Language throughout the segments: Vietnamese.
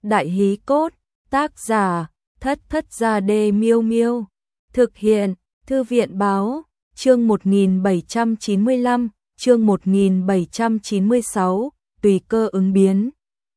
Đại hí cốt, tác giả, Thất Thất Gia Đê Miêu Miêu. Thực hiện, Thư viện báo, chương 1795, chương 1796, tùy cơ ứng biến.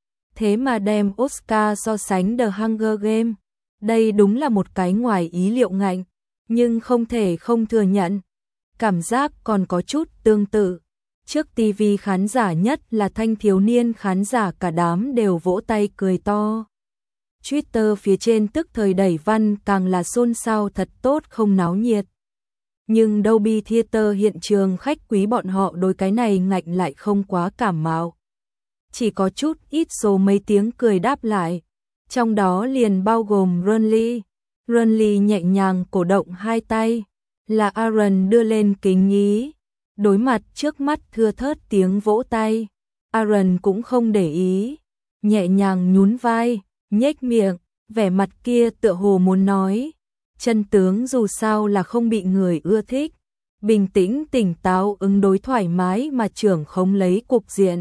Thế mà đem Oscar so sánh The Hunger Games. Đây đúng là một cái ngoài ý liệu ngạnh, nhưng không thể không thừa nhận. Cảm giác còn có chút tương tự. Trước TV khán giả nhất là thanh thiếu niên khán giả cả đám đều vỗ tay cười to. Twitter phía trên tức thời đẩy văn càng là xôn xao thật tốt không náo nhiệt. Nhưng Dolby Theater hiện trường khách quý bọn họ đối cái này ngạnh lại không quá cảm mạo. Chỉ có chút ít số mấy tiếng cười đáp lại. Trong đó liền bao gồm Ronly. Ronly nhẹ nhàng cổ động hai tay. Là Aaron đưa lên kính nhí. Đối mặt trước mắt thưa thớt tiếng vỗ tay. Aaron cũng không để ý. Nhẹ nhàng nhún vai, nhếch miệng, vẻ mặt kia tựa hồ muốn nói. Chân tướng dù sao là không bị người ưa thích. Bình tĩnh tỉnh táo ứng đối thoải mái mà trưởng khống lấy cục diện.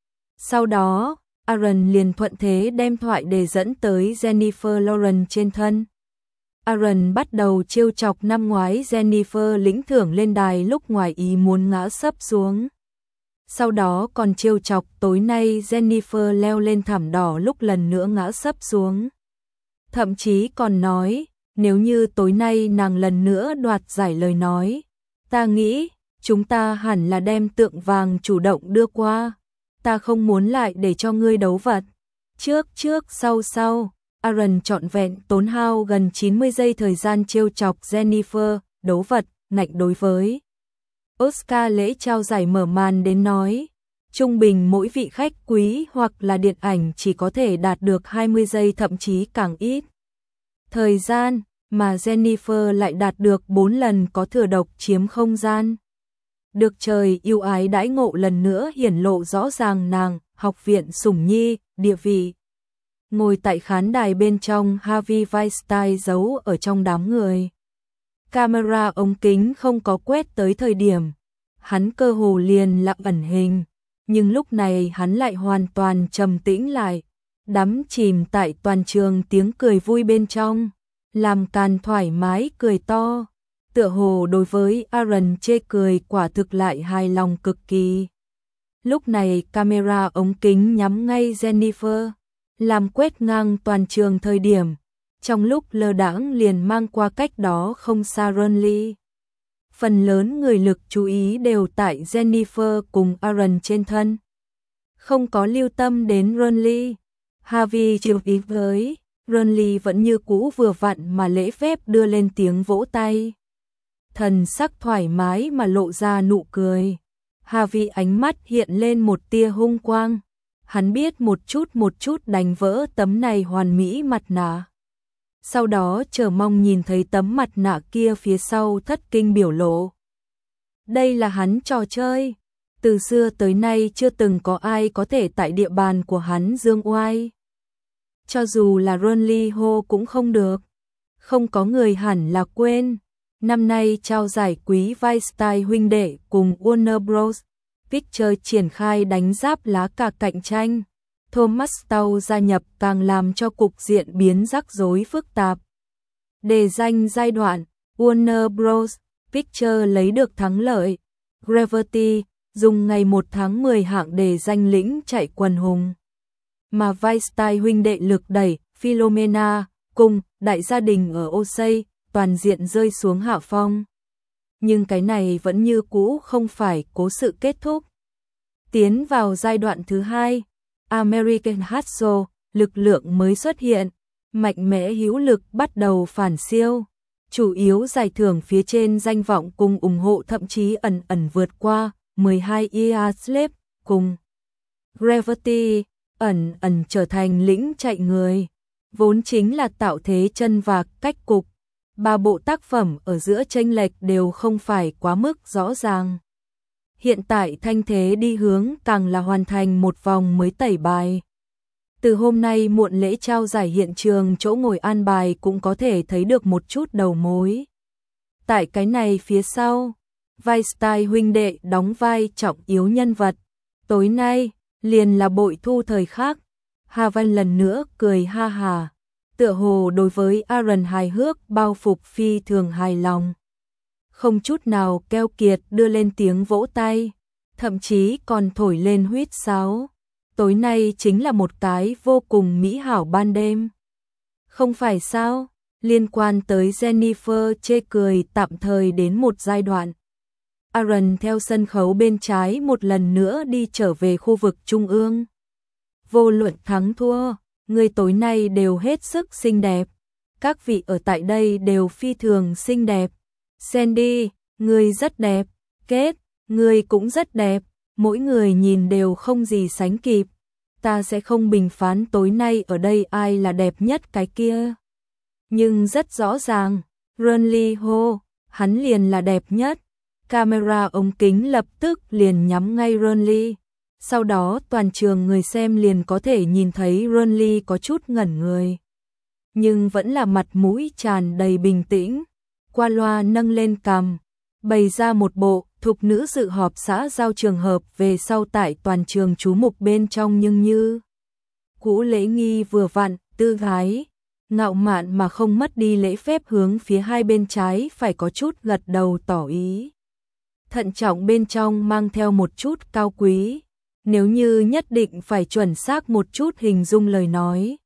Sau đó, Aaron liền thuận thế đem thoại đề dẫn tới Jennifer Lawrence trên thân. Aaron bắt đầu trêu chọc năm ngoái Jennifer lĩnh thưởng lên đài lúc ngoài ý muốn ngã sấp xuống. Sau đó còn trêu chọc tối nay Jennifer leo lên thảm đỏ lúc lần nữa ngã sấp xuống. Thậm chí còn nói, nếu như tối nay nàng lần nữa đoạt giải lời nói, ta nghĩ, chúng ta hẳn là đem tượng vàng chủ động đưa qua. Ta không muốn lại để cho ngươi đấu vật. Trước sau, Aaron trọn vẹn tốn hao gần 90 giây thời gian trêu chọc Jennifer, đấu vật, ngạnh đối với. Oscar lễ trao giải mở màn đến nói, trung bình mỗi vị khách quý hoặc là điện ảnh chỉ có thể đạt được 20 giây thậm chí càng ít. Thời gian mà Jennifer lại đạt được 4 lần có thừa độc chiếm không gian. Được trời yêu ái đãi ngộ lần nữa hiển lộ rõ ràng nàng, học viện sủng nhi, địa vị. Ngồi tại khán đài bên trong Harvey Weinstein giấu ở trong đám người. Camera ống kính không có quét tới thời điểm. Hắn cơ hồ liền lặng ẩn hình. Nhưng lúc này hắn lại hoàn toàn trầm tĩnh lại. Đắm chìm tại toàn trường tiếng cười vui bên trong. Làm càn thoải mái cười to. Tựa hồ đối với Aaron chê cười quả thực lại hài lòng cực kỳ. Lúc này camera ống kính nhắm ngay Jennifer. Làm quét ngang toàn trường thời điểm. Trong lúc lơ đãng liền mang qua cách đó không xa Ronly. Phần lớn người lực chú ý đều tại Jennifer cùng Aaron trên thân. Không có lưu tâm đến Ronly. Harvey chịu ý với. Ronly vẫn như cũ vừa vặn mà lễ phép đưa lên tiếng vỗ tay. Thần sắc thoải mái mà lộ ra nụ cười. Harvey ánh mắt hiện lên một tia hung quang. Hắn biết một chút đánh vỡ tấm này hoàn mỹ mặt nạ. Sau đó chờ mong nhìn thấy tấm mặt nạ kia phía sau thất kinh biểu lộ. Đây là hắn trò chơi. Từ xưa tới nay chưa từng có ai có thể tại địa bàn của hắn dương oai. Cho dù là Ronly hô cũng không được. Không có người hẳn là quên. Năm nay trao giải quý Weinstein huynh đệ cùng Warner Bros. Pictures triển khai đánh giáp lá cà cạnh tranh. Thomas Stau gia nhập càng làm cho cục diện biến rắc rối phức tạp. Đề danh giai đoạn, Warner Bros. Pictures lấy được thắng lợi. Gravity dùng ngày 1 tháng 10 hạng đề danh lĩnh chạy quần hùng. Mà Weinstein huynh đệ lực đẩy, Philomena, cùng đại gia đình ở Osei, toàn diện rơi xuống hạ phong. Nhưng cái này vẫn như cũ không phải cố sự kết thúc. Tiến vào giai đoạn thứ 2, American Hustle, lực lượng mới xuất hiện, mạnh mẽ hữu lực bắt đầu phản siêu. Chủ yếu giải thưởng phía trên danh vọng cùng ủng hộ thậm chí ẩn vượt qua 12 years slave cùng Gravity ẩn trở thành lĩnh chạy người. Vốn chính là tạo thế chân vạc cách cục. 3 bộ tác phẩm ở giữa chênh lệch đều không phải quá mức rõ ràng. Hiện tại thanh thế đi hướng càng là hoàn thành một vòng mới tẩy bài. Từ hôm nay muộn lễ trao giải hiện trường chỗ ngồi an bài cũng có thể thấy được một chút đầu mối. Tại cái này phía sau, Weinstein huynh đệ đóng vai trọng yếu nhân vật. Tối nay, liền là bội thu thời khắc. Havan lần nữa cười ha hà, tựa hồ đối với Aaron hài hước bao phục phi thường hài lòng. Không chút nào keo kiệt đưa lên tiếng vỗ tay, thậm chí còn thổi lên huýt sáo. Tối nay chính là một cái vô cùng mỹ hảo ban đêm. Không phải sao? Liên quan tới Jennifer chê cười tạm thời đến một giai đoạn. Aaron theo sân khấu bên trái một lần nữa đi trở về khu vực trung ương. Vô luận thắng thua, người tối nay đều hết sức xinh đẹp. Các vị ở tại đây đều phi thường xinh đẹp. Sandy, người rất đẹp. Kate, người cũng rất đẹp. Mỗi người nhìn đều không gì sánh kịp. Ta sẽ không bình phán tối nay ở đây ai là đẹp nhất cái kia. Nhưng rất rõ ràng, Ronly hô, hắn liền là đẹp nhất. Camera ống kính lập tức liền nhắm ngay Ronly. Sau đó toàn trường người xem liền có thể nhìn thấy Ronly có chút ngẩn người. Nhưng vẫn là mặt mũi tràn đầy bình tĩnh. Qua loa nâng lên cằm, bày ra một bộ thục nữ dự họp xã giao trường hợp về sau tại toàn trường chú mục bên trong, nhưng như cũ lễ nghi vừa vặn, tư thái ngạo mạn mà không mất đi lễ phép, hướng phía hai bên trái phải có chút gật đầu tỏ ý. Thận trọng bên trong mang theo một chút cao quý, nếu như nhất định phải chuẩn xác một chút hình dung lời nói.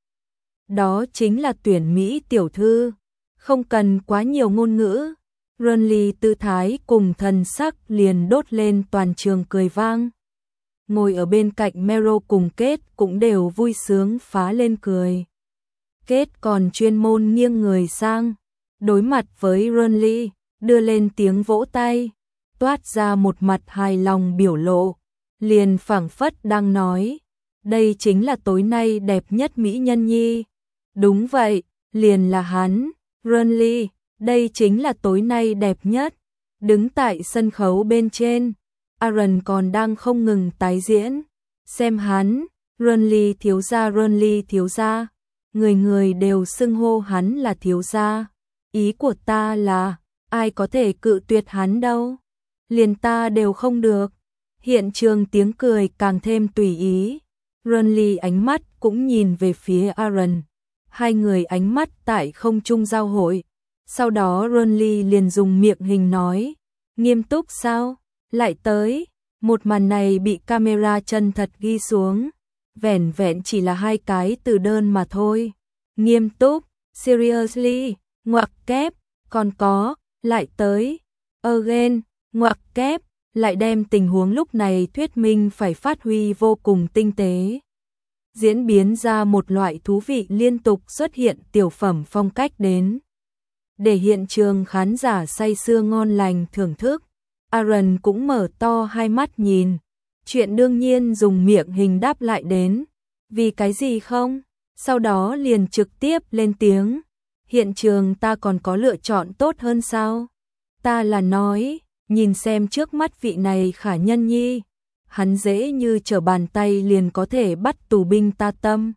Đó chính là tuyển Mỹ tiểu thư, không cần quá nhiều ngôn ngữ. Ronly tư thái cùng thần sắc liền đốt lên toàn trường cười vang. Ngồi ở bên cạnh Meryl cùng Kate cũng đều vui sướng phá lên cười. Kate còn chuyên môn nghiêng người sang, đối mặt với Ronly, đưa lên tiếng vỗ tay, toát ra một mặt hài lòng biểu lộ, liền phảng phất đang nói, đây chính là tối nay đẹp nhất mỹ nhân nhi. Đúng vậy, liền là hắn, Ronly, đây chính là tối nay đẹp nhất. Đứng tại sân khấu bên trên, Aaron còn đang không ngừng tái diễn, xem hắn, Ronly thiếu gia, Ronly thiếu gia. Người người đều xưng hô hắn là thiếu gia. Ý của ta là, ai có thể cự tuyệt hắn đâu. Liền ta đều không được. Hiện trường tiếng cười càng thêm tùy ý. Ronly ánh mắt cũng nhìn về phía Aaron. Hai người ánh mắt tại không trung giao hội. Sau đó Ronly liền dùng miệng hình nói, nghiêm túc sao? Lại tới. Một màn này bị camera chân thật ghi xuống. Vẻn vẹn chỉ là hai cái từ đơn mà thôi. Nghiêm túc, seriously, ngoặc kép, còn có, lại tới, again, ngoặc kép, lại đem tình huống lúc này thuyết minh phải phát huy vô cùng tinh tế. Diễn biến ra một loại thú vị liên tục xuất hiện tiểu phẩm phong cách đến. Để hiện trường khán giả say sưa ngon lành thưởng thức, Aaron cũng mở to hai mắt nhìn. Chuyện đương nhiên dùng miệng hình đáp lại đến. Vì cái gì không? Sau đó liền trực tiếp lên tiếng. Hiện trường ta còn có lựa chọn tốt hơn sao? Ta là nói, nhìn xem trước mắt vị này khả nhân nhi. Hắn dễ như trở bàn tay liền có thể bắt tù binh ta tâm.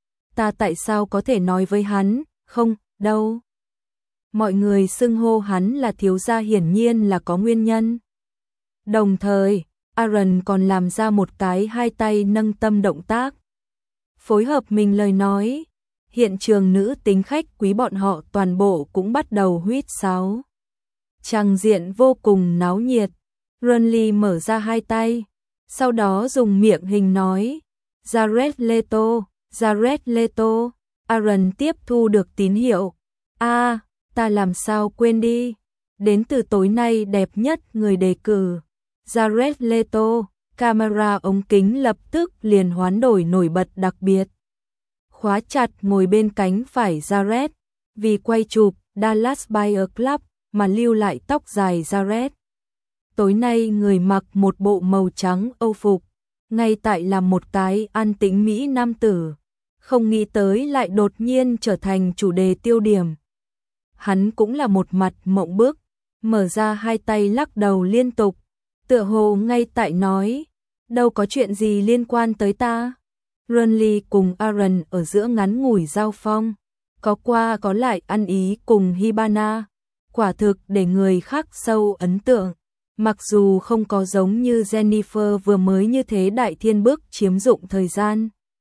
Ta tại sao có thể nói với hắn, không, đâu. Mọi người xưng hô hắn là thiếu gia hiển nhiên là có nguyên nhân. Đồng thời, Aaron còn làm ra một cái hai tay nâng tâm động tác. Phối hợp mình lời nói, hiện trường nữ tính khách quý bọn họ toàn bộ cũng bắt đầu huýt sáo. Tràng diện vô cùng náo nhiệt. Ronly mở ra hai tay, sau đó dùng miệng hình nói, Jared Leto, Jared Leto. Aaron tiếp thu được tín hiệu. Ta làm sao quên đi. Đến từ tối nay đẹp nhất người đề cử, Jared Leto. Camera ống kính lập tức liền hoán đổi nổi bật đặc biệt. Khóa chặt ngồi bên cánh phải Jared, vì quay chụp Dallas Buyers Club mà lưu lại tóc dài Jared. Tối nay người mặc một bộ màu trắng âu phục, ngay tại làm một cái an tĩnh mỹ nam tử, không nghĩ tới lại đột nhiên trở thành chủ đề tiêu điểm. Hắn cũng là một mặt mộng bức, mở ra hai tay lắc đầu liên tục, tựa hồ ngay tại nói, đâu có chuyện gì liên quan tới ta. Ronly cùng Aaron ở giữa ngắn ngủi giao phong, có qua có lại ăn ý cùng Hibana, quả thực để người khác sâu ấn tượng. Mặc dù không có giống như Jennifer vừa mới như thế đại thiên bức chiếm dụng thời gian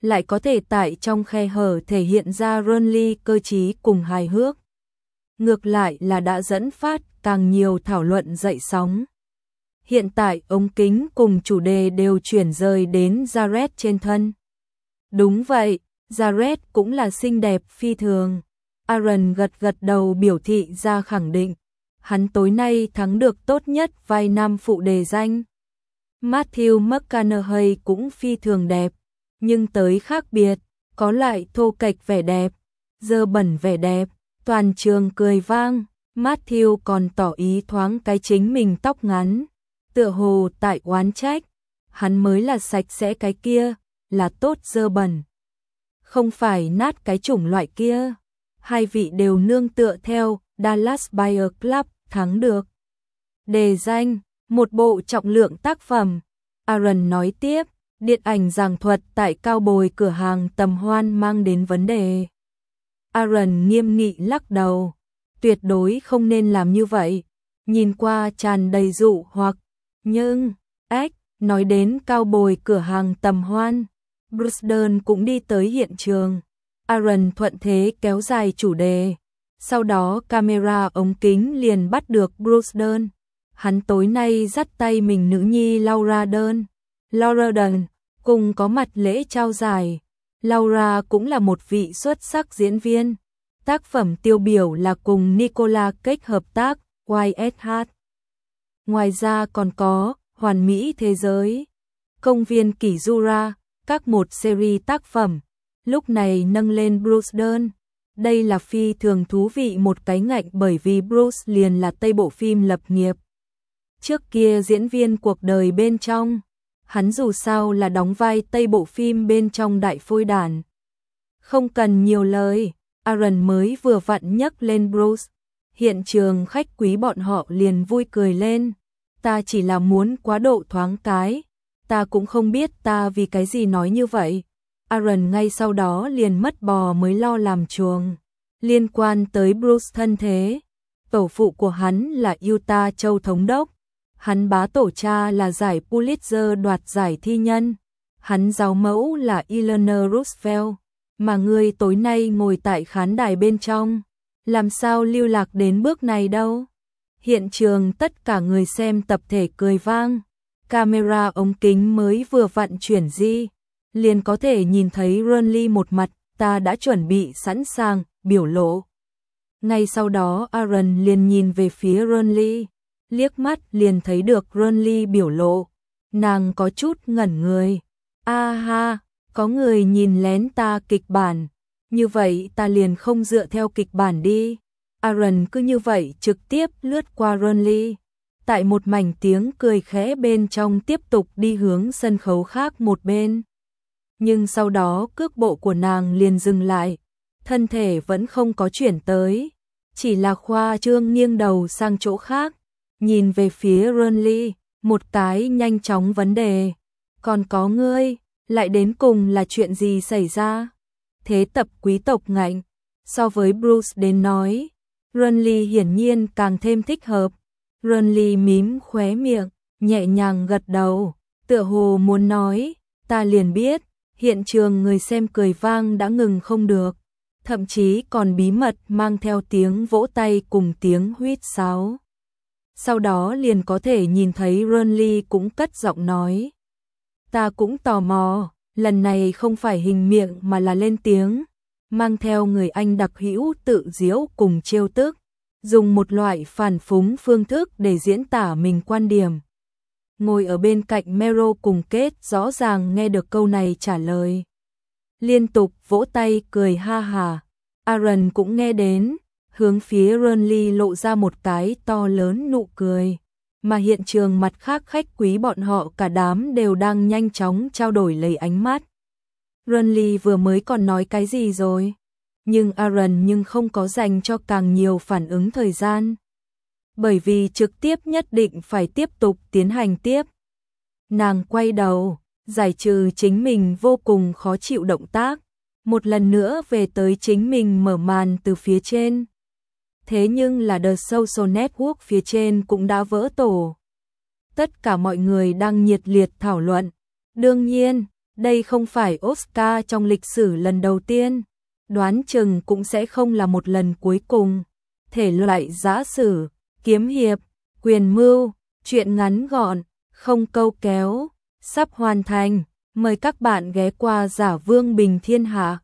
lại có thể tại trong khe hở thể hiện ra Renly cơ trí cùng hài hước. Ngược lại là đã dẫn phát càng nhiều thảo luận dậy sóng. Hiện tại ống kính cùng chủ đề đều chuyển rời đến Jared trên thân. Đúng vậy, Jared cũng là xinh đẹp phi thường. Aaron gật gật đầu biểu thị ra khẳng định. Hắn tối nay thắng được tốt nhất vai nam phụ đề danh. Matthew McConaughey cũng phi thường đẹp, nhưng tới khác biệt, có lại thô kệch vẻ đẹp, dơ bẩn vẻ đẹp, toàn trường cười vang. Matthew còn tỏ ý thoáng cái chính mình tóc ngắn, tựa hồ tại oán trách, hắn mới là sạch sẽ cái kia, là tốt dơ bẩn, không phải nát cái chủng loại kia. Hai vị đều nương tựa theo Dallas Buyers Club thắng được đề danh, một bộ trọng lượng tác phẩm. Aaron nói tiếp, điện ảnh giảng thuật tại cao bồi cửa hàng tầm hoan mang đến vấn đề. Aaron nghiêm nghị lắc đầu, tuyệt đối không nên làm như vậy, nhìn qua tràn đầy dụ hoặc, nhưng, nói đến cao bồi cửa hàng tầm hoan, Bruce Dern cũng đi tới hiện trường. Aaron thuận thế kéo dài chủ đề, sau đó camera ống kính liền bắt được Bruce Dern. Hắn tối nay dắt tay mình nữ nhi Laura Dern, cùng có mặt lễ trao giải. Laura cũng là một vị xuất sắc diễn viên. Tác phẩm tiêu biểu là cùng Nicolas Cage hợp tác, White Hat. Ngoài ra còn có Hoàn Mỹ Thế Giới, Công viên Kỷ Jura, các một series tác phẩm. Lúc này nâng lên Bruce Dern. Đây là phi thường thú vị một cái ngạnh bởi vì Bruce liền là Tây bộ phim lập nghiệp. Trước kia diễn viên cuộc đời bên trong, hắn dù sao là đóng vai Tây bộ phim bên trong đại phôi đản. Không cần nhiều lời, Aaron mới vừa vặn nhắc lên Bruce. Hiện trường khách quý bọn họ liền vui cười lên. Ta chỉ là muốn quá độ thoáng cái. Ta cũng không biết ta vì cái gì nói như vậy. Aaron ngay sau đó liền mất bò mới lo làm chuồng. Liên quan tới Bruce thân thế, tổ phụ của hắn là Utah Châu Thống đốc. Hắn bá tổ cha là giải Pulitzer đoạt giải thi nhân. Hắn giáo mẫu là Eleanor Roosevelt. Mà người tối nay ngồi tại khán đài bên trong, làm sao lưu lạc đến bước này đâu. Hiện trường tất cả người xem tập thể cười vang. Camera ống kính mới vừa vặn chuyển di, liền có thể nhìn thấy Renly một mặt, ta đã chuẩn bị sẵn sàng, biểu lộ. Ngay sau đó Aaron liền nhìn về phía Renly, liếc mắt liền thấy được Renly biểu lộ. Nàng có chút ngẩn người. A ha, có người nhìn lén ta kịch bản, như vậy ta liền không dựa theo kịch bản đi. Aaron cứ như vậy trực tiếp lướt qua Renly. Tại một mảnh tiếng cười khẽ bên trong tiếp tục đi hướng sân khấu khác một bên. Nhưng sau đó cước bộ của nàng liền dừng lại, thân thể vẫn không có chuyển tới, chỉ là khoa trương nghiêng đầu sang chỗ khác, nhìn về phía Renly, một cái nhanh chóng vấn đề. Còn có ngươi, lại đến cùng là chuyện gì xảy ra? Thế tập quý tộc ngạnh, so với Bruce đến nói, Renly hiển nhiên càng thêm thích hợp. Renly mím khóe miệng, nhẹ nhàng gật đầu, tựa hồ muốn nói, ta liền biết. Hiện trường người xem cười vang đã ngừng không được, thậm chí còn bí mật mang theo tiếng vỗ tay cùng tiếng huýt sáo. Sau đó liền có thể nhìn thấy Renly cũng cất giọng nói. Ta cũng tò mò, lần này không phải hình miệng mà là lên tiếng, mang theo người Anh đặc hữu tự giễu cùng trêu tức, dùng một loại phản phúng phương thức để diễn tả mình quan điểm. Ngồi ở bên cạnh Meryl cùng Kết rõ ràng nghe được câu này trả lời. Liên tục vỗ tay cười ha hà. Aaron cũng nghe đến, hướng phía Renly lộ ra một cái to lớn nụ cười. Mà hiện trường mặt khác khách quý bọn họ cả đám đều đang nhanh chóng trao đổi lấy ánh mắt. Renly vừa mới còn nói cái gì rồi? Nhưng Aaron không có dành cho càng nhiều phản ứng thời gian. Bởi vì trực tiếp nhất định phải tiếp tục tiến hành tiếp. Nàng quay đầu, giải trừ chính mình vô cùng khó chịu động tác, một lần nữa về tới chính mình mở màn từ phía trên. Thế nhưng là The Social Network phía trên cũng đã vỡ tổ. Tất cả mọi người đang nhiệt liệt thảo luận. Đương nhiên, Đây không phải Oscar trong lịch sử lần đầu tiên, đoán chừng cũng sẽ không là một lần cuối cùng. Thể loại giã sử, kiếm hiệp, quyền mưu, truyện ngắn gọn, không câu kéo, sắp hoàn thành. Mời các bạn ghé qua Giả Vương Bình Thiên Hạ.